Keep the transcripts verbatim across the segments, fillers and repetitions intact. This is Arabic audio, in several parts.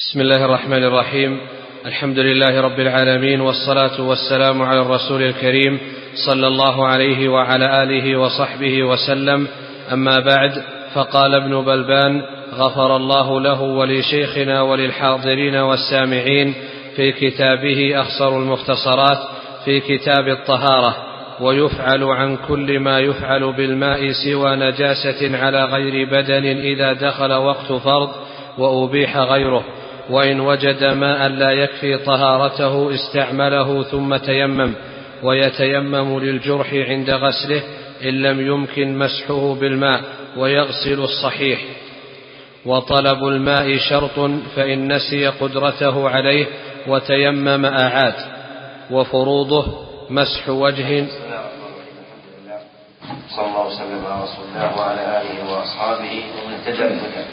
بسم الله الرحمن الرحيم. الحمد لله رب العالمين، والصلاة والسلام على الرسول الكريم صلى الله عليه وعلى آله وصحبه وسلم. أما بعد، فقال ابن بلبان غفر الله له ولشيخنا وللحاضرين والسامعين في كتابه أخصر المختصرات في كتاب الطهارة: ويفعل عن كل ما يفعل بالماء سوى نجاسة على غير بدن إذا دخل وقت فرض وأبيح غيره، وإن وجد ماء لا يكفي طهارته استعمله ثم تيمم، ويتيمم للجرح عند غسله إن لم يمكن مسحه بالماء، ويغسل الصحيح. وطلب الماء شرط، فإن نسي قدرته عليه وتيمم أعاد. وفروضه مسح وجه. صلى الله وسلم على رسول الله وعلى آله وأصحابه ومن اهتدى بهداه.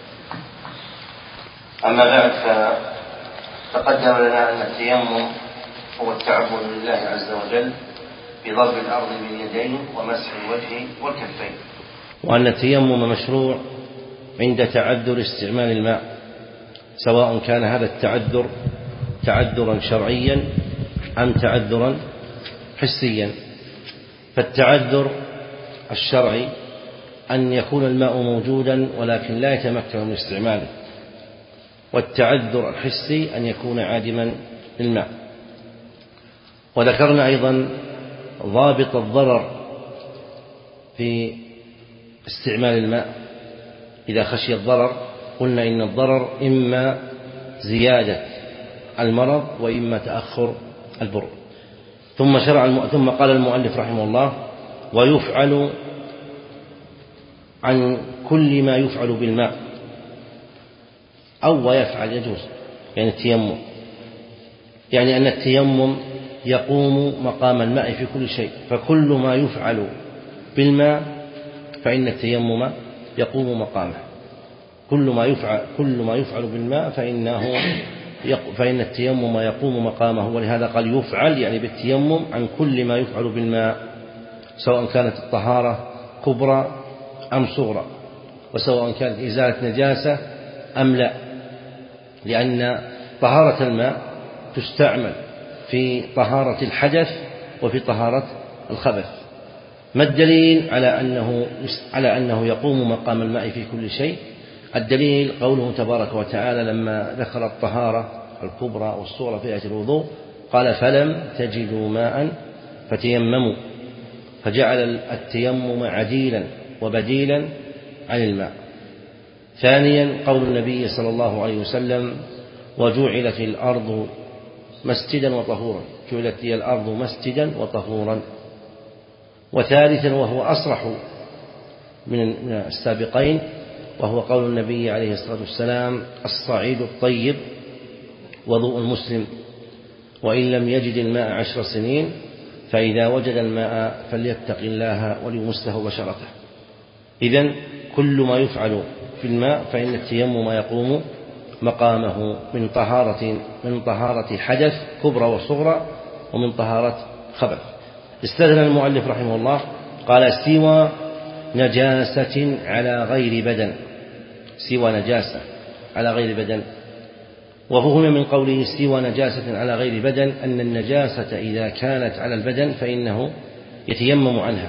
أما بعد، فتقدم لنا أن التيمم هو التعبد لله عز وجل بضرب الأرض باليدين ومسح الوجه والكفين، وأن التيمم مشروع عند تعذر استعمال الماء، سواء كان هذا التعذر تعذرا شرعيا أم تعذرا حسيا. فالتعذر الشرعي أن يكون الماء موجودا ولكن لا يتمكن من استعماله، والتعذر الحسي أن يكون عادما للماء. وذكرنا أيضا ضابط الضرر في استعمال الماء. إذا خشي الضرر قلنا إن الضرر إما زيادة المرض وإما تأخر البر. ثم شرع الم... ثم قال المؤلف رحمه الله: ويفعل عن كل ما يفعل بالماء، أو ويفعل يجوز، يعني التيمم، يعني أن التيمم يقوم مقام الماء في كل شيء، فكل ما يفعل بالماء فإن التيمم يقوم مقامه. كل ما يفعل كل ما يفعل بالماء فإنه فإن التيمم يقوم مقامه. ولهذا قال يفعل، يعني بالتيمم، عن كل ما يفعل بالماء، سواء كانت الطهارة كبرى أم صغرى، وسواء كانت إزالة نجاسة أم لا، لأن طهارة الماء تستعمل في طهارة الحدث وفي طهارة الخبث. ما الدليل على أنه على أنه يقوم مقام الماء في كل شيء؟ الدليل قوله تبارك وتعالى لما ذكر الطهارة الكبرى والصغرى في آية الوضوء قال: فلم تجدوا ماء فتيمموا، فجعل التيمم عديلا وبديلا عن الماء. ثانيا قول النبي صلى الله عليه وسلم: وجعلت الأرض مسجدا وطهورا، جعلت لي الأرض مسجدا وطهورا. وثالثا وهو أصرح من السابقين، وهو قول النبي عليه الصلاة والسلام: الصعيد الطيب وضوء المسلم، وإن لم يجد الماء عشر سنين فإذا وجد الماء فليتق الله وليمس له بشرته. إذن كل ما يفعل في الماء فإن التيمم يقوم مقامه من طهارة من طهارة حدث كبرى وصغرى، ومن طهارة خبث. استثنى المؤلف رحمه الله قال: سوى نجاسة على غير بدن، سوى نجاسة على غير بدن. وفهم من قوله سوى نجاسة على غير بدن أن النجاسة إذا كانت على البدن فإنه يتيمم عنها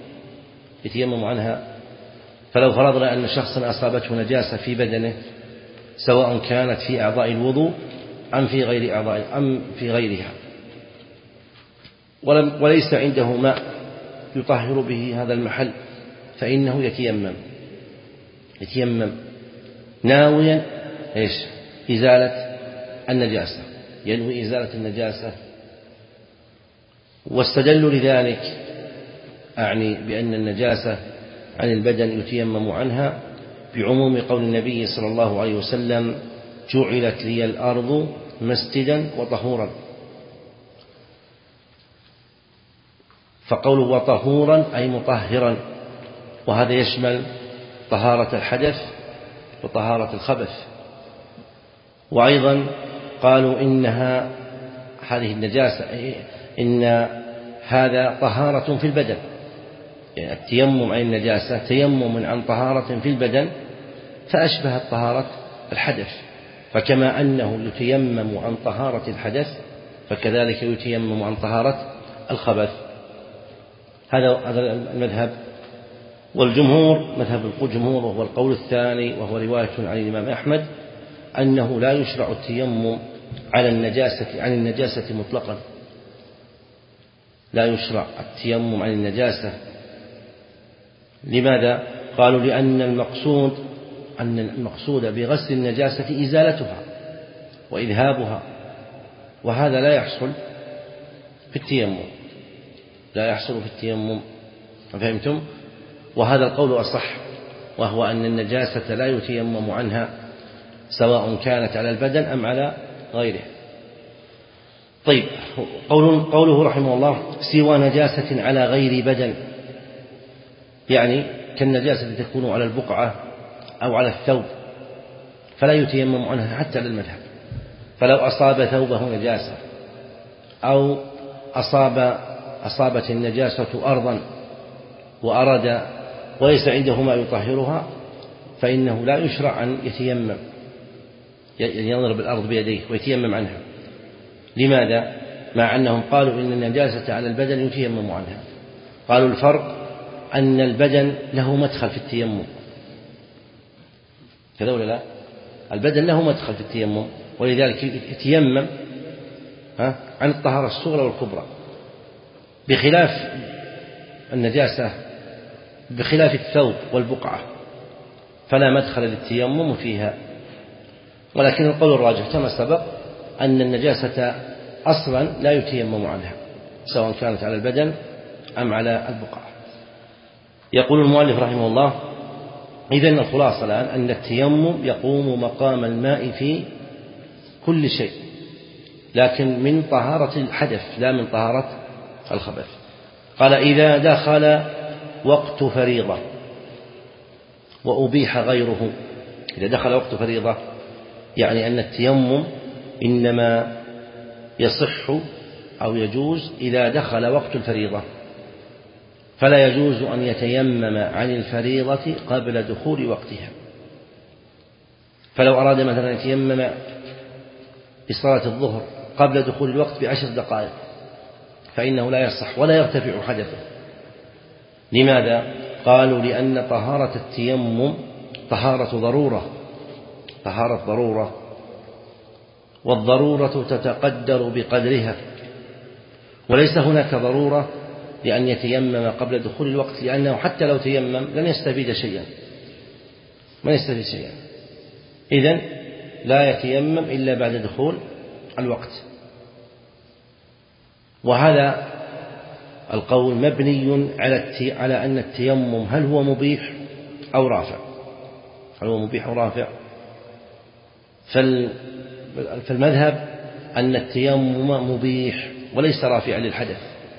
يتيمم عنها فلو فرضنا أن شخصا أصابته نجاسة في بدنه، سواء كانت في أعضاء الوضوء أم في غير أعضاء أم في غيرها، ولم وليس عنده ماء يطهر به هذا المحل، فإنه يتيمم يتيمم ناويا إيش؟ إزالة النجاسة، ينوي إزالة النجاسة. واستدلوا لذلك، أعني بأن النجاسة عن البدن يتيمم عنها، بعموم قول النبي صلى الله عليه وسلم: جعلت لي الأرض مسجدا وطهورا. فقوله وطهورا أي مطهرا، وهذا يشمل طهارة الحدث وطهارة الخبث. وأيضا قالوا إنها هذه النجاسة إن هذا طهارة في البدن، يعني التيمم عن النجاسة تيمم عن طهارة في البدن، فأشبهت طهارة الحدث. فكما أنه يتيمم عن طهارة الحدث فكذلك يتيمم عن طهارة الخبث. هذا المذهب. والجمهور مذهب الجمهور وهو القول الثاني وهو رواية عن الإمام أحمد أنه لا يشرع التيمم على النجاسة عن النجاسة مطلقا، لا يشرع التيمم عن النجاسة. لماذا؟ قالوا لأن المقصود أن المقصود بغسل النجاسة إزالتها وإذهابها، وهذا لا يحصل في التيمم، لا يحصل في التيمم. فهمتم؟ وهذا القول أصح، وهو أن النجاسة لا يتيمم عنها سواء كانت على البدن أم على غيره. طيب، قوله رحمه الله سوى نجاسة على غير بدن، يعني كالنجاسة التي تكون على البقعة أو على الثوب فلا يتيمم عنها حتى للمذهب. فلو أصاب ثوبه نجاسة أو أصاب أصابت النجاسة أرضا وأراد وليس عنده ما يطهرها فإنه لا يشرع أن يتيمم، يضرب الأرض بيديه ويتيمم عنها. لماذا؟ مع أنهم قالوا إن النجاسة على البدن يتيمم عنها. قالوا الفرق أن البدن له مدخل في التيمم، كذا ولا لا؟ البدن له مدخل في التيمم، ولذلك يتيمم عن الطهارة الصغرى والكبرى، بخلاف النجاسة بخلاف الثوب والبقعة فلا مدخل للتيمم فيها. ولكن القول الراجح كما سبق أن النجاسة أصلا لا يتيمم عنها سواء كانت على البدن أم على البقعة. يقول المؤلف رحمه الله: إذن الخلاصة الآن أن التيمم يقوم مقام الماء في كل شيء، لكن من طهارة الحدث لا من طهارة الخبث. قال: إذا دخل وقت فريضة وأبيح غيره. إذا دخل وقت فريضة يعني أن التيمم إنما يصح أو يجوز إذا دخل وقت الفريضة، فلا يجوز أن يتيمم عن الفريضة قبل دخول وقتها. فلو أراد مثلا يتيمم بصلاة الظهر قبل دخول الوقت بعشر دقائق فإنه لا يصح ولا يرتفع حدثه. لماذا؟ قالوا: لأن طهارة التيمم طهارة ضرورة، طهارة ضرورة، والضرورة تتقدر بقدرها، وليس هناك ضرورة لأن يتيمم قبل دخول الوقت، لأنه حتى لو تيمم لن يستفيد شيئا، ما يستفيد شيئا. إذن لا يتيمم إلا بعد دخول الوقت. وهذا القول مبني على على أن التيمم هل هو مبيح أو رافع، هل هو مبيح أو رافع. فالمذهب أن التيمم مبيح وليس رافعا للحدث،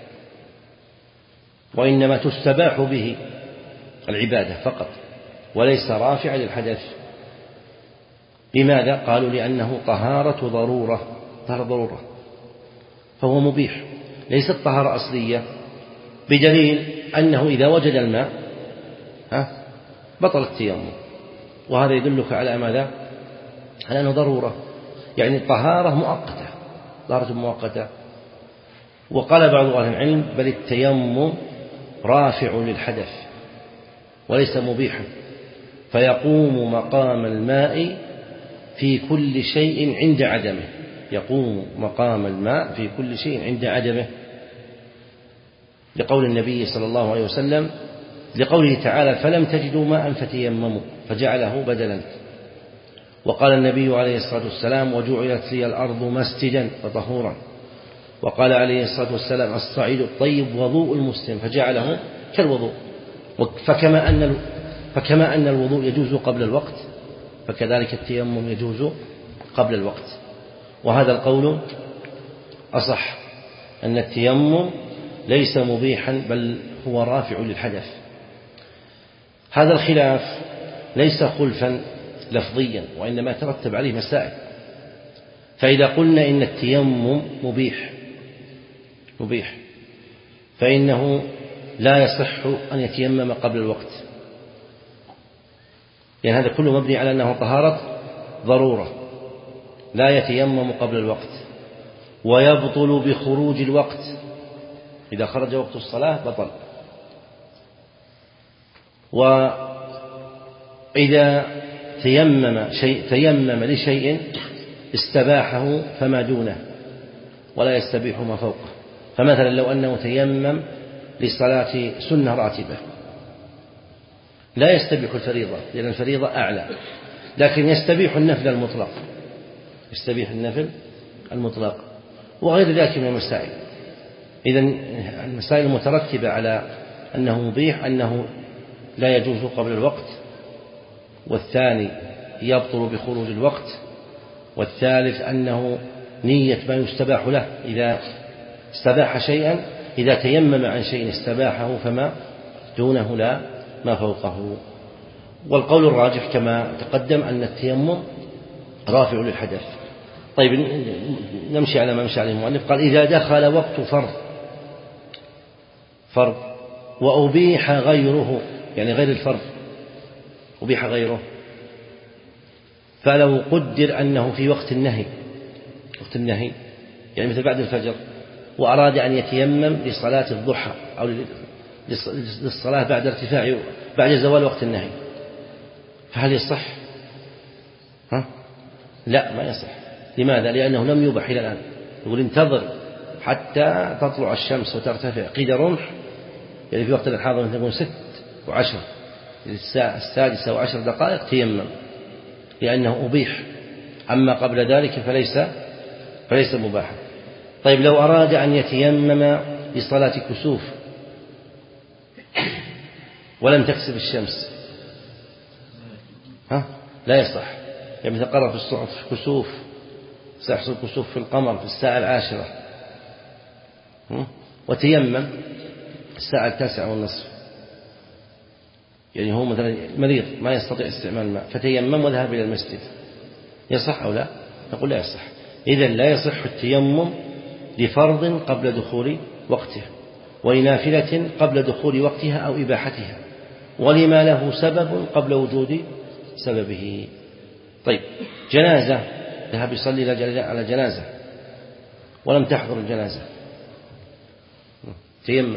وإنما تستباح به العبادة فقط وليس رافعا للحدث. لماذا؟ قالوا: لأنه طهارة ضرورة، طهارة ضرورة، فهو مبيح، ليست طهارة أصلية، بدليل أنه إذا وجد الماء ها بطل التيمم. وهذا يدلك على ماذا؟ على أنه ضرورة، يعني طهارة مؤقتة، طهارة مؤقتة. وقال بعض أهل العلم: بل التيمم رافع للحدث وليس مبيحا، فيقوم مقام الماء في كل شيء عند عدمه، يقوم مقام الماء في كل شيء عند عدمه، لقول النبي صلى الله عليه وسلم، لقوله تعالى: فلم تجدوا ماء فتيمموا فجعله بدلا. وقال النبي عليه الصلاة والسلام: وجعلت لي الأرض مسجدا وطهورا. وقال عليه الصلاة والسلام: الصعيد الطيب وضوء المسلم، فجعله كالوضوء. فكما أن فكما أن الوضوء يجوز قبل الوقت فكذلك التيمم يجوز قبل الوقت. وهذا القول أصح، أن التيمم ليس مبيحا بل هو رافع للحدث. هذا الخلاف ليس خلفا لفظيا، وإنما ترتب عليه مسائل. فإذا قلنا إن التيمم مبيح مبيح فإنه لا يصح أن يتيمم قبل الوقت، لأن هذا كله مبني على أنه طهارة ضرورة، لا يتيمم قبل الوقت، ويبطل بخروج الوقت، إذا خرج وقت الصلاة بطل. وإذا تيمم شيء تيمم لشيء استباحه فما دونه ولا يستبيح ما فوقه. فمثلا لو أنه تيمم لصلاة سنة راتبة لا يستبيح الفريضة لأن الفريضة أعلى، لكن يستبيح النفل المطلق، يستبيح النفل المطلق وغير ذلك من المسائل. إذن المسائل المترتبة على أنه مبيح أنه لا يجوز قبل الوقت، والثاني يبطل بخروج الوقت، والثالث أنه نية ما يستباح له، إذا استباح شيئا إذا تيمم عن شيء استباحه فما دونه لا ما فوقه. والقول الراجح كما تقدم أن التيمم رافع للحدث. طيب نمشي على ما مشى عليه المؤلف. قال إذا دخل وقت فرض فرض وأبيح غيره، يعني غير الفرض أبيح غيره، فلو قدر أنه في وقت النهي وقت النهي يعني مثل بعد الفجر وأراد أن يتيمم لصلاة الضحى أو للصلاة بعد ارتفاع بعد زوال وقت النهي، فهل يصح؟ ها؟ لا ما يصح. لماذا؟ لأنه لم يبح إلى الآن. يقول انتظر حتى تطلع الشمس وترتفع قيد رمح، يعني في وقت الحاضر مثل تكون ست وعشر الساعة السادسة وعشر دقائق تيمم لأنه أبيح، أما قبل ذلك فليس فليس مباحا. طيب لو أراد أن يتيمم لصلاة كسوف ولم تكسف الشمس ها؟ لا يصح. يعني مثل قرأ في الصحف كسوف سيحصل كسوف في القمر في الساعة العاشرة وتيمم الساعة التاسعة والنصف، يعني هو مثلا مريض ما يستطيع استعمال الماء فتيمم وذهب إلى المسجد، يصح أو لا؟ نقول لا يصح. إذن لا يصح التيمم لفرض قبل دخول وقته، ولنافلة قبل دخول وقتها أو إباحتها، ولما له سبب قبل وجود سببه. طيب جنازة ذهب يصلي على جنازة ولم تحضر الجنازة تيمم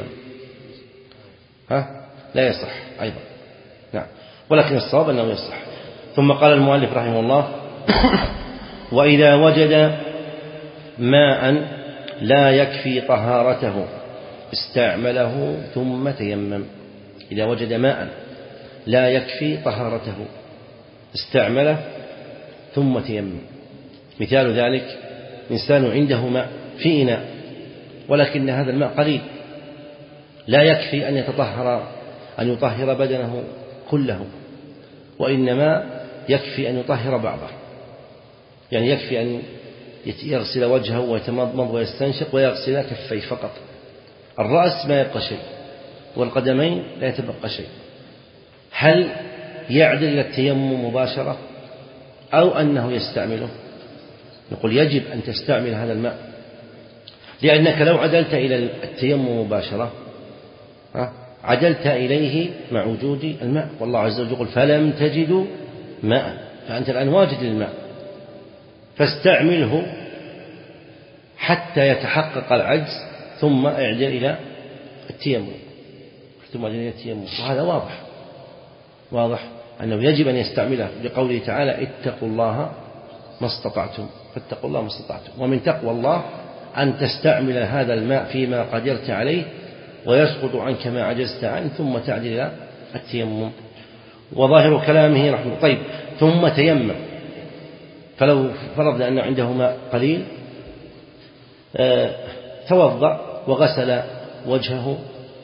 ها؟ لا يصح أيضا. نعم، ولكن الصواب أنه يصح. ثم قال المؤلف رحمه الله وإذا وجد ماء لا يكفي طهارته استعمله ثم تيمم. إذا وجد ماء لا يكفي طهارته استعمله ثم تيمم. مثال ذلك إنسان عنده ماء في إناء ولكن هذا الماء قليل لا يكفي أن يتطهر أن يطهر بدنه كله، وإنما يكفي أن يطهر بعضه، يعني يكفي أن يغسل وجهه ويتمضمض ويستنشق ويغسل كفيه فقط، الرأس ما يبقى شيء والقدمين لا يتبقى شيء. هل يعدل إلى التيمم مباشرة أو أنه يستعمله؟ نقول يجب أن تستعمل هذا الماء، لأنك لو عدلت إلى التيمم مباشرة عدلت إليه مع وجود الماء، والله عز وجل يقول فلم تجدوا ماء، فأنت الآن واجد للماء فاستعمله حتى يتحقق العجز ثم اعدل إلى التيمم ثم اعدل إلى التيمم. وهذا واضح واضح أنه يجب أن يستعمله لقوله تعالى اتقوا الله ما استطعتم، فاتقوا الله ما استطعتم. ومن تقوى الله أن تستعمل هذا الماء فيما قدرت عليه ويسقط عنك ما عجزت عنه ثم تعدل إلى التيمم. وظاهر كلامه رحمه طيب ثم تيمم، فلو فرضنا أنه عنده ماء قليل توضأ وغسل وجهه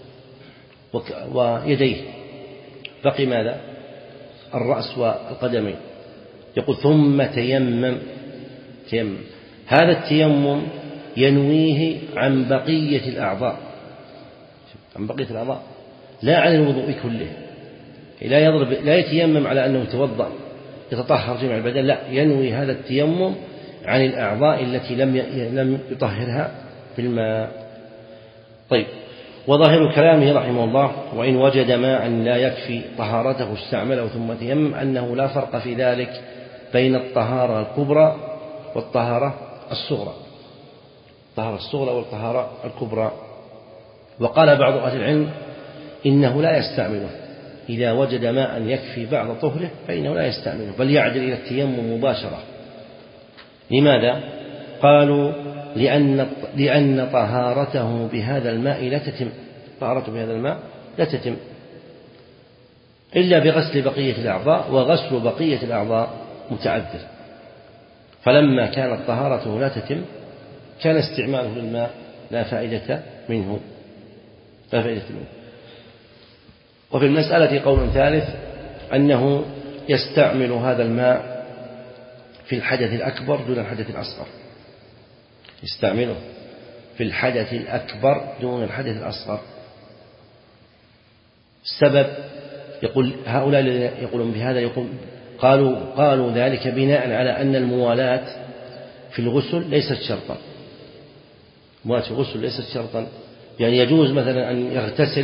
ويديه، بقي ماذا؟ الرأس والقدمين. يقول ثم تيمم تيمم. هذا التيمم ينويه عن بقية الأعضاء، عن بقية الأعضاء لا عن الوضوء كله. لا يضرب لا يتيمم على أنه يتوضأ يتطهر جميع البدن، لا، ينوي هذا التيمم عن الأعضاء التي لم لم يطهرها بالماء. طيب وظاهر كلامه رحمه الله وإن وجد ماء لا يكفي طهارته استعمله ثم تيمم أنه لا فرق في ذلك بين الطهارة الكبرى والطهارة الصغرى، الطهارة الصغرى والطهارة الكبرى. وقال بعض أهل العلم إنه لا يستعمله إذا وجد ماء يكفي بعض طهره فإنه لا يستعمله، بل يعدل إلى التيمم مباشرة. لماذا؟ قالوا لأن لأن طهارته بهذا الماء لا تتم، طهارته بهذا الماء لا تتم إلا بغسل بقية الأعضاء، وغسل بقية الأعضاء متعذر. فلما كانت طهارته لا تتم كان استعماله للماء لا فائدة منه لا فائدة منه. وفي المسألة قول ثالث أنه يستعمل هذا الماء في الحدث الأكبر دون الحدث الأصغر، يستعمله في الحدث الأكبر دون الحدث الأصغر. السبب يقول هؤلاء الذين يقولون بهذا يقول قالوا قالوا ذلك بناء على أن الموالاة في الغسل ليست شرطا، الموالاة في الغسل ليست شرطا، يعني يجوز مثلا أن يغتسل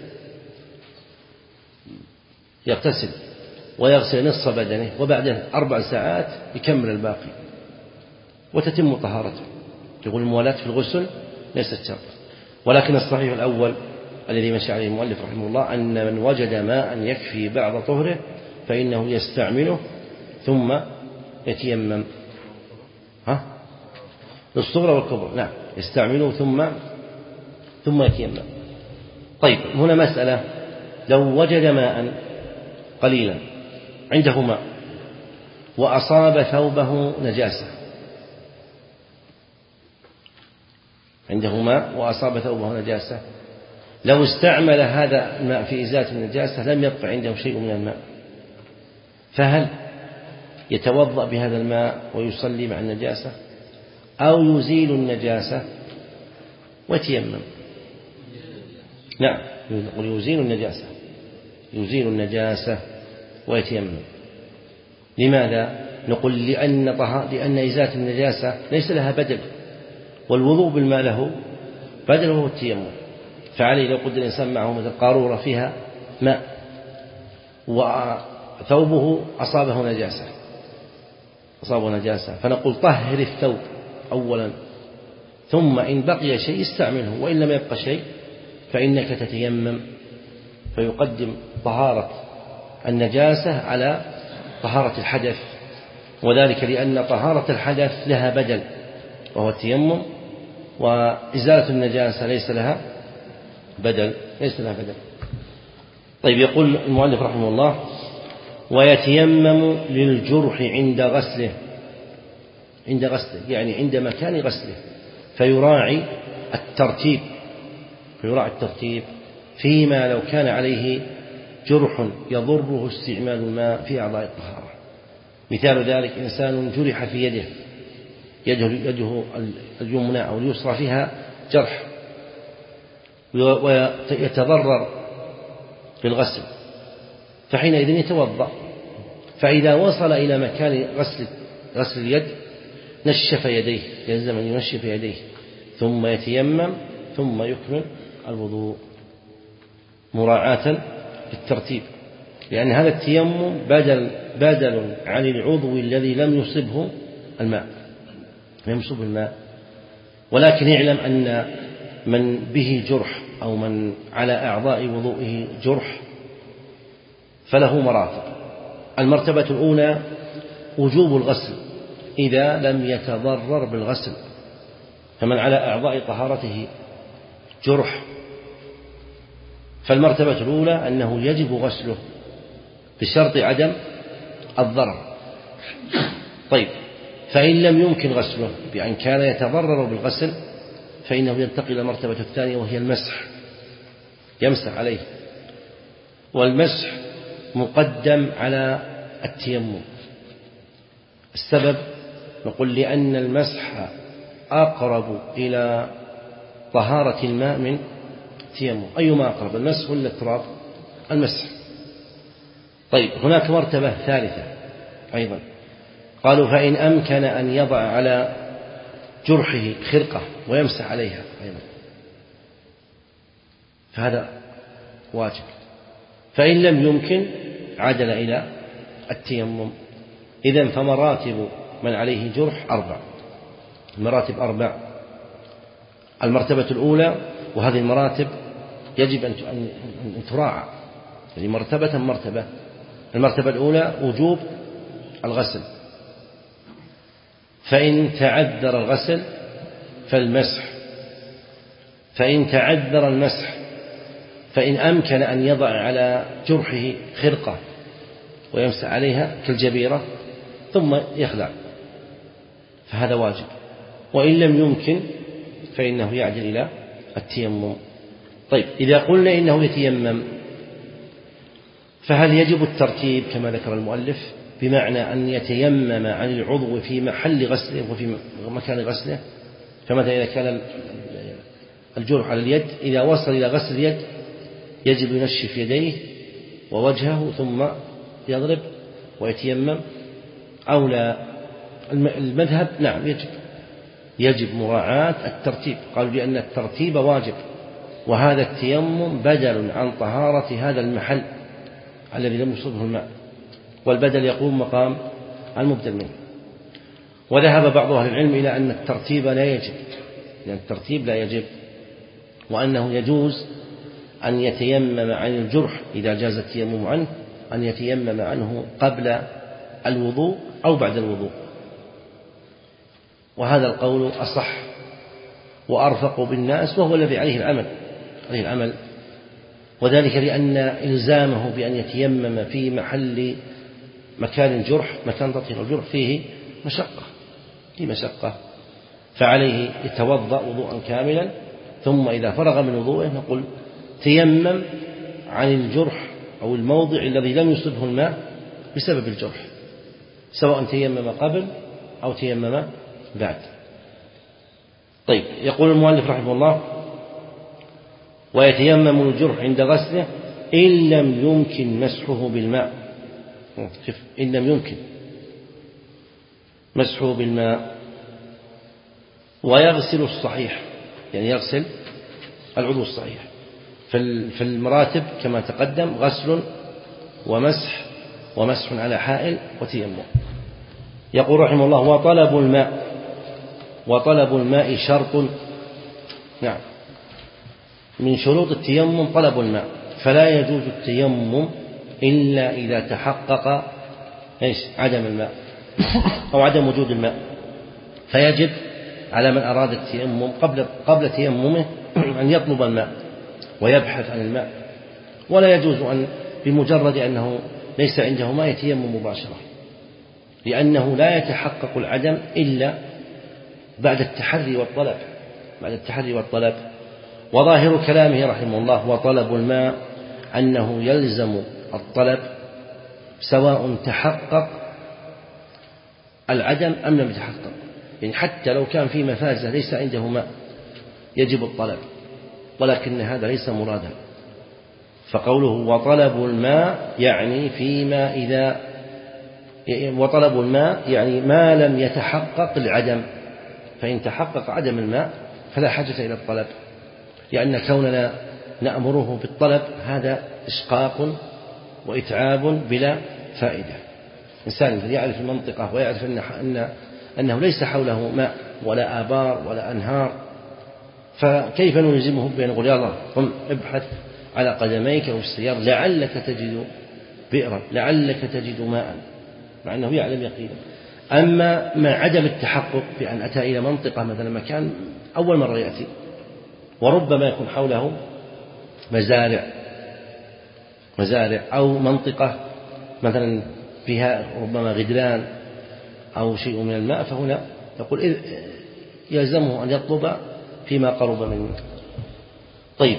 يغتسل ويغسل نصف بدنه وبعد أربع ساعات يكمل الباقي وتتم طهارته. يقول الموالاة في الغسل ليست شرطا. ولكن الصحيح الأول الذي مشى عليه المؤلف رحمه الله أن من وجد ماء يكفي بعض طهره فإنه يستعمله ثم يتيمم. ها؟ للصغرى والكبرى، نعم، يستعمله ثم ثم يتيمم. طيب، هنا مسألة: لو وجد ماء قليلا، عنده ماء وأصاب ثوبه نجاسة، عنده ماء وأصاب ثوبه نجاسة، لو استعمل هذا الماء في إزالة النجاسة لم يبقى عنده شيء من الماء، فهل يتوضأ بهذا الماء ويصلي مع النجاسة أو يزيل النجاسة ويتيمم؟ نعم، يقول يزيل النجاسة يزيل النجاسة ويتيمم. لماذا؟ نقول لأن لأن إزالة النجاسة ليس لها بدل، والوضوء بالماء له بدل وهو التيمم. فعليه لو قد الإنسان معه مثل قارورة فيها ماء وثوبه أصابه نجاسة أصابه نجاسة فنقول طهر الثوب أولا، ثم إن بقي شيء استعمله، وإن لم يبقى شيء فإنك تتيمم، فيقدم طهارة النجاسة على طهارة الحدث، وذلك لأن طهارة الحدث لها بدل وهو التيمم، وإزالة النجاسة ليس لها بدل ليس لها بدل. طيب، يقول المؤلف رحمه الله: ويتيمم للجرح عند غسله عند غسله يعني عند مكان غسله، فيراعي الترتيب فيراعي الترتيب فيما لو كان عليه جرح يضره استعمال الماء في أعضاء الطهارة. مثال ذلك: إنسان جرح في يده يده, يده اليمنى أو اليسرى فيها جرح ويتضرر في الغسل، فحينئذ يتوضأ، فإذا وصل إلى مكان غسل غسل اليد نشف يديه، يلزم أن ينشف يديه ثم يتيمم ثم يكمل الوضوء مراعاة للترتيب، لأن هذا التيمم بدل بدل عن العضو الذي لم يصبه الماء لم يصب الماء. ولكن اعلم أن من به جرح أو من على أعضاء وضوئه جرح فله مراتب. المرتبة الأولى وجوب الغسل إذا لم يتضرر بالغسل، فمن على أعضاء طهارته جرح فالمرتبة الأولى أنه يجب غسله بشرط عدم الضرر. طيب، فإن لم يمكن غسله بأن كان يتضرر بالغسل فإنه ينتقل إلى المرتبة الثانية وهي المسح، يمسح عليه، والمسح مقدم على التيمم. السبب نقول لأن المسح أقرب إلى طهارة الماء من التيمم. أيما أقرب، المسح ولا التراب؟ المسح. طيب، هناك مرتبة ثالثة أيضا، قالوا: فإن أمكن أن يضع على جرحه خرقة ويمسح عليها أيضا فهذا واجب. فإن لم يمكن عدل إلى التيمم. إذن فمراتب من عليه جرح أربع، المراتب أربع. المرتبة الأولى، وهذه المراتب يجب أن تراعى، يعني مرتبة مرتبة. المرتبة الأولى وجوب الغسل، فإن تعذر الغسل فالمسح، فإن تعذر المسح فإن أمكن أن يضع على جرحه خرقة ويمسح عليها كالجبيرة ثم يخلع فهذا واجب، وإن لم يمكن فإنه يعدل إلى التيمم. طيب إذا قلنا إنه يتيمم فهل يجب الترتيب كما ذكر المؤلف، بمعنى أن يتيمم عن العضو في محل غسله وفي مكان غسله؟ فمثلا إذا كان الجرح على اليد إذا وصل إلى غسل اليد يجب ينشف يديه ووجهه ثم يضرب ويتيمم أو لا؟ المذهب نعم يجب يجب مراعاة الترتيب، قالوا لأن الترتيب واجب، وهذا التيمم بدل عن طهارة هذا المحل الذي لم يصبه الماء، والبدل يقوم مقام المبدل منه. وذهب بعض أهل العلم إلى أن الترتيب لا يجب، لأن الترتيب لا يجب، وأنه يجوز أن يتيمم عن الجرح إذا جاز التيمم عنه، أن يتيمم عنه قبل الوضوء أو بعد الوضوء، وهذا القول أصح وأرفق بالناس، وهو الذي عليه العمل عليه العمل وذلك لأن إلزامه بأن يتيمم في محل مكان الجرح مكان تطهير الجرح فيه مشقة فيه مشقة فعليه يتوضأ وضوءا كاملا، ثم إذا فرغ من وضوءه نقول تيمم عن الجرح أو الموضع الذي لم يصبه الماء بسبب الجرح، سواء تيمم قبل أو تيمم بعد. طيب يقول المؤلف رحمه الله: ويتيمم الجرح عند غسله إن لم يمكن مسحه بالماء. شوف، إن لم يمكن مسحه بالماء، ويغسل الصحيح، يعني يغسل العضو الصحيح. في المراتب كما تقدم غسل ومسح ومسح على حائل وتيمم. يقول رحمه الله: وطلب الماء وطلب الماء شرط. نعم، من شروط التيمم طلب الماء، فلا يجوز التيمم إلا إذا تحقق إيش؟ عدم الماء أو عدم وجود الماء، فيجب على من أراد التيمم قبل قبل تيممه أن يطلب الماء ويبحث عن الماء، ولا يجوز أن بمجرد أنه ليس عنده ماء يتيمم مباشرة، لأنه لا يتحقق العدم إلا بعد التحري والطلب بعد التحري والطلب. وظاهر كلامه رحمه الله: وطلب الماء، أنه يلزم الطلب سواء تحقق العدم أم لم يتحقق، يعني حتى لو كان في مفازة ليس عنده ماء يجب الطلب، ولكن هذا ليس مرادا. فقوله وطلب الماء يعني فيما إذا وطلب الماء يعني ما لم يتحقق العدم، فإن تحقق عدم الماء فلا حاجة إلى الطلب، لأن كوننا نأمره بالطلب هذا إشقاق وإتعاب بلا فائدة. إنسان يعرف المنطقة ويعرف أن أنه ليس حوله ماء ولا آبار ولا أنهار، فكيف نلزمه بأن نقول يلا قم ابحث على قدميك أو في السيارة لعلك تجد بئرا لعلك تجد ماء، مع أنه يعلم يقينا. أما مع عدم التحقق بأن أتى إلى منطقة مثلا مكان أول مرة يأتي، وربما يكون حوله مزارع مزارع أو منطقة مثلا فيها ربما غدران أو شيء من الماء، فهنا يقول يلزمه أن يطلب فيما قرب منه. طيب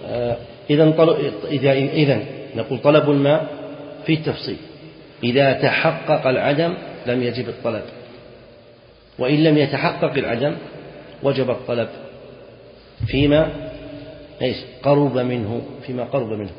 إذن نقول طلب الماء في التفصيل، إذا تحقق العدم لم يجب الطلب، وإن لم يتحقق العدم وجب الطلب فيما إيش قرب منه فيما قرب منه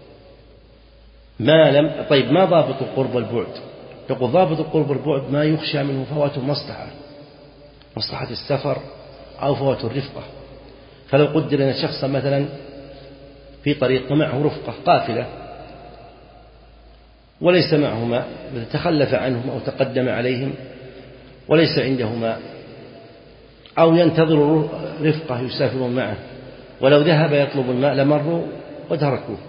ما لم. طيب ما ضابط القرب والبعد؟ يقول ضابط القرب والبعد ما يخشى منه فوات المصلحة، مصلحة السفر أو فوات الرفقة. فلو قدر أن شخصا مثلا في طريق ومعه رفقة قافلة وليس معه ماء، تخلف عنهم أو تقدم عليهم وليس عنده ماء، أو ينتظر رفقة يسافرون معه، ولو ذهب يطلب الماء لمروا وتركوه.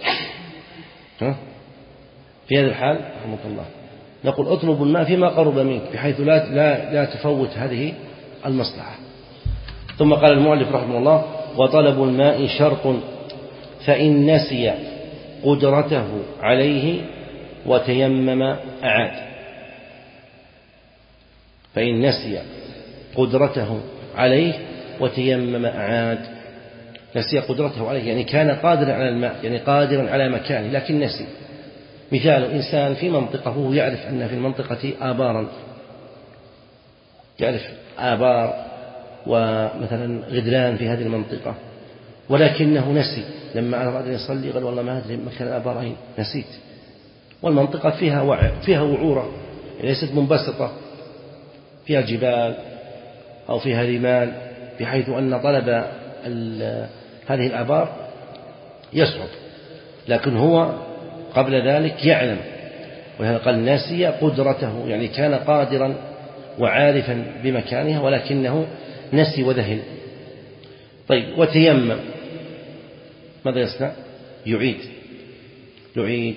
في هذا الحال رحمة الله نقول اطلب الماء فيما قرب منك، بحيث لا, لا, لا تفوت هذه المصلحة. ثم قال المؤلف رحمه الله: وطلب الماء شرط، فإن نسي قدرته عليه وتيمم أعاد. فإن نسي قدرته عليه وتيمم أعاد. نسي قدرته عليه يعني كان قادرا على الماء، يعني قادرا على مكانه لكن نسي. مثال: إنسان في منطقة وهو يعرف أن في المنطقة آبارا، يعرف آبار ومثلا غدران في هذه المنطقة، ولكنه نسي لما أراد أن يصلي قال والله ما أدري مكان الآبار أين، نسيت. والمنطقة فيها وع... فيها وعورة، ليست منبسطة، فيها جبال أو فيها رمال، بحيث أن طلب ال... هذه الآبار يصعب، لكن هو قبل ذلك يعلم، وهذا قال نسي قدرته، يعني كان قادرا وعارفا بمكانها ولكنه نسي وذهل. طيب، وتيمم ماذا يصنع؟ يعيد يعيد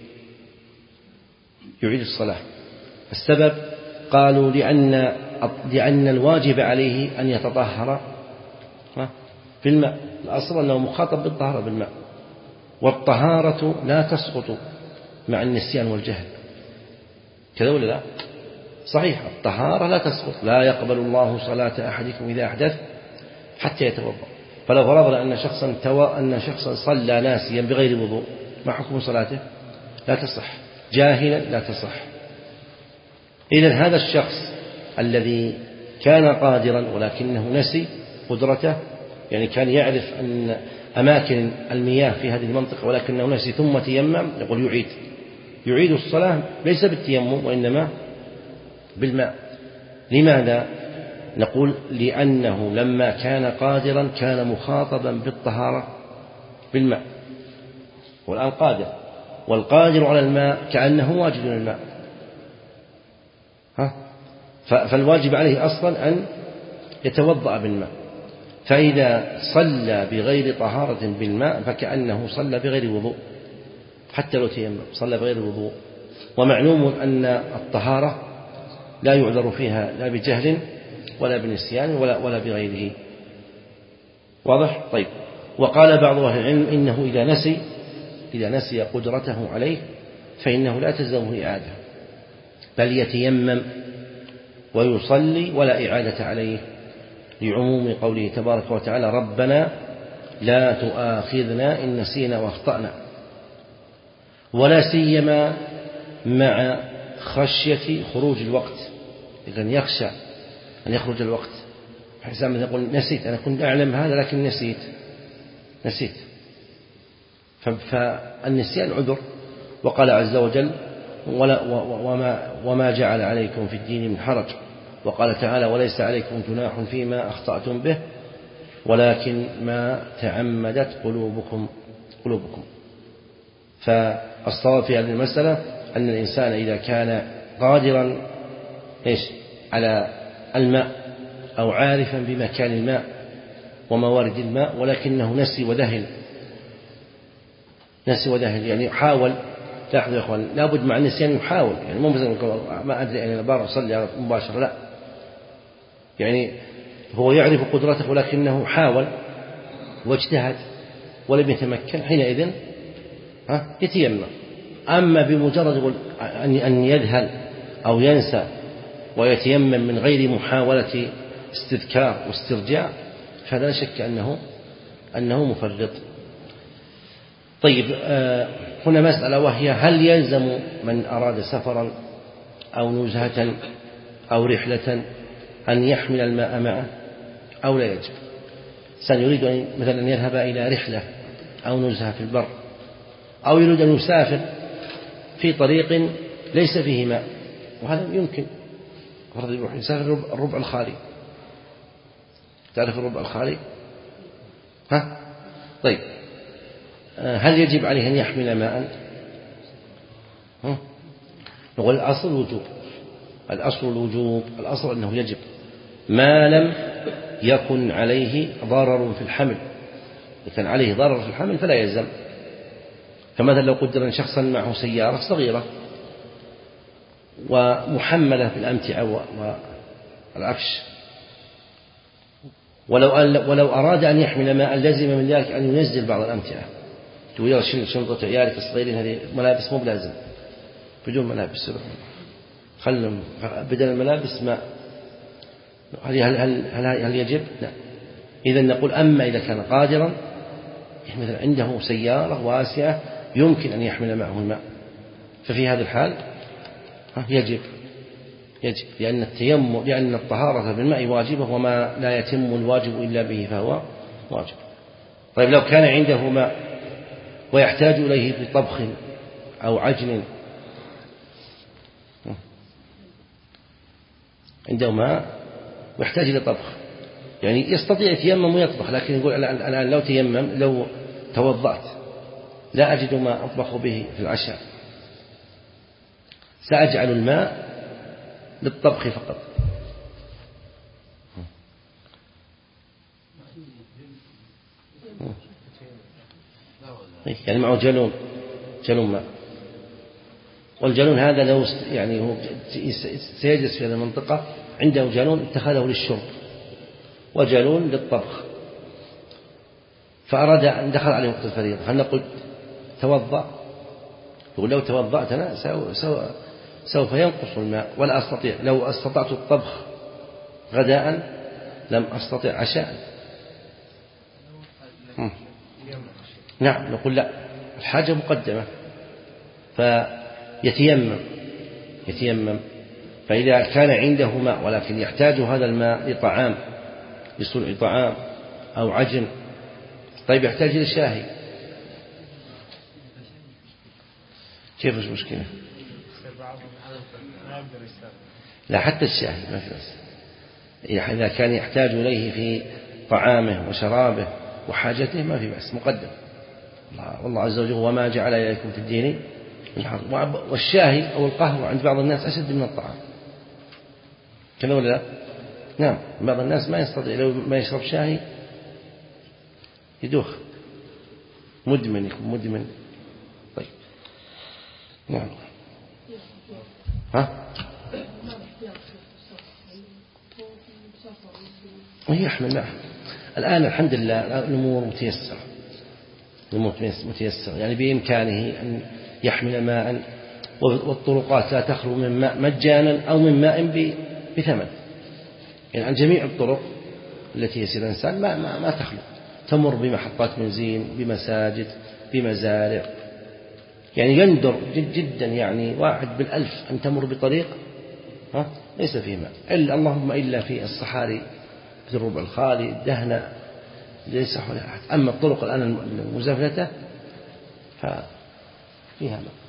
يعيد الصلاة. السبب قالوا لأن لأن الواجب عليه أن يتطهر بالماء، الأصل أنه مخاطب بالطهارة بالماء، والطهارة لا تسقط مع النسيان والجهل، كذا ولا لا؟ صحيح، الطهارة لا تسقط، لا يقبل الله صلاة أحدكم إذا أحدث حتى يتوضأ. فلو فرضنا أن شخصا توا أن شخصا صلى ناسيا بغير وضوء، ما حكم صلاته؟ لا تصح، جاهلا لا تصح. إذن هذا الشخص الذي كان قادرا ولكنه نسي قدرته، يعني كان يعرف أن أماكن المياه في هذه المنطقة ولكنه نسي ثم تيمم، يقول يعيد يعيد الصلاة ليس بالتيمم وإنما بالماء. لماذا؟ نقول لأنه لما كان قادرا كان مخاطبا بالطهارة بالماء، والآن قادر، والقادر على الماء كأنه واجد الماء، ها؟ فالواجب عليه أصلا أن يتوضأ بالماء، فإذا صلى بغير طهارة بالماء فكأنه صلى بغير وضوء، حتى لو تيمم صلى بغير وضوء. ومعلوم أن الطهارة لا يعذر فيها لا بجهل ولا بنسيان ولا, ولا بغيره. واضح؟ طيب. وقال بعض أهل العلم إنه إذا نسي إذا نسي قدرته عليه فإنه لا تلزمه إعادة، بل يتيمم ويصلي ولا إعادة عليه، لعموم قوله تبارك وتعالى: ربنا لا تؤاخذنا إن نسينا واخطأنا. ولا سيما مع خشية خروج الوقت، إذن يخشى أن يخرج الوقت، حسام يقول نسيت، أنا كنت أعلم هذا لكن نسيت نسيت فالنسيان عذر. وقال عز وجل: ولا وما, وما جعل عليكم في الدين من حرج. وقال تعالى: وليس عليكم جناح فيما أخطأتم به ولكن ما تعمدت قلوبكم قلوبكم فالصواب في هذه المسألة أن الإنسان إذا كان قادرا إيش على الماء أو عارفا بمكان الماء وموارد الماء ولكنه نسي وذهل نسي وذهل يعني حاول، لاحظوا يا أخوان، لابد مع النسيان يحاول، يعني مو مثلا ما أدري أن البار أصلي مباشرة، لا، يعني هو يعرف قدرته ولكنه حاول واجتهد ولم يتمكن، حينئذ يتيمم. أما بمجرد أن يذهل أو ينسى ويتيمم من غير محاولة استذكار واسترجاع فلا شك أنه أنه مفرط. طيب، هنا مسألة وهي: هل يلزم من أراد سفرا أو نزهة أو رحلة أن يحمل الماء معه أو لا يجب؟ إنسان يريد أن مثلا أن يذهب إلى رحلة أو نزهة في البر، أو يريد أن يسافر في طريق ليس فيه ماء، وهذا يمكن، فرض يروح يسافر الربع الخالي، تعرف الربع الخالي؟ ها؟ طيب، هل يجب عليه أن يحمل ماء؟ نقول الأصل وجوب، الأصل الوجوب، الأصل أنه يجب ما لم يكن عليه ضرر في الحمل. إذا كان عليه ضرر في الحمل فلا يلزم. فمثلا لو قدر أن شخصا معه سيارة صغيرة ومحملة بالأمتعة والعفش، ولو ولو أراد أن يحمل ماء لزم من ذلك أن ينزل بعض الأمتعة. تقول يلا شيل شنطة عيالك الصغيرين هذه ملابس مو بلازم، بدون ملابس خلهم بدل الملابس ماء. هل هل هل هل يجب؟ لا. إذا نقول أما إذا كان قادرا، مثلا عنده سيارة واسعة يمكن أن يحمل معه الماء، ففي هذا الحال يجب يجب لأن التيمم لأن الطهارة بالماء واجبة، وما لا يتم الواجب إلا به فهو واجب. طيب لو كان عنده ماء ويحتاج إليه في طبخ أو عجن، عنده ماء ويحتاج إلى طبخ، يعني يستطيع يتيمم ويطبخ، لكن يقول الآن لو تيمم لو توضأت لا أجد ما أطبخ به في العشاء، سأجعل الماء للطبخ فقط. يعني معه جالون جالون ماء، والجالون هذا لو يعني هو سيجلس في هذه المنطقة عنده جالون اتخذه للشرب وجالون للطبخ، فأراد أن دخل عليه وقت الفريضة، هل نقول توضأ؟ يقول لو توضأت أنا سوف ينقص الماء ولا أستطيع، لو استطعت الطبخ غداء لم أستطيع عشاء. نعم نقول لا، الحاجة مقدمة، فيتيمم يتيمم فإذا كان عنده ماء ولكن يحتاج هذا الماء لطعام، لصنع طعام أو عجن، طيب يحتاج إلى شاهي، كيف مش مشكلة؟ لا حتى الشاهي ما في بس، إذا كان يحتاج إليه في طعامه وشرابه وحاجته ما في بأس، مقدم. والله عز وجل وما جعل إليكم في الدين من حرج. والشاهي أو القهوة عند بعض الناس أشد من الطعام، كذا ولا لا؟ نعم، بعض الناس ما يستطيع لو ما يشرب شاهي يدوخ، مدمن، يكون مدمن. طيب نعم ها ويحمل معه. الآن الحمد لله الأمور متيسرة، الأمور متيسرة، يعني بإمكانه أن يحمل ماء، والطرقات لا تخلو من ماء مجانا أو من ماء بثمن، يعني عن جميع الطرق التي يسير الإنسان ما, ما, ما تخلو، تمر بمحطات بنزين، بمساجد، بمزارع، يعني يندر جد جدا يعني واحد بالألف أن تمر بطريق ها ليس فيه ماء، إلا اللهم إلا في الصحاري في الربع الخالي الدهنة ليس حولها أحد. أما الطرق الآن المزفلتة ففيها ماء.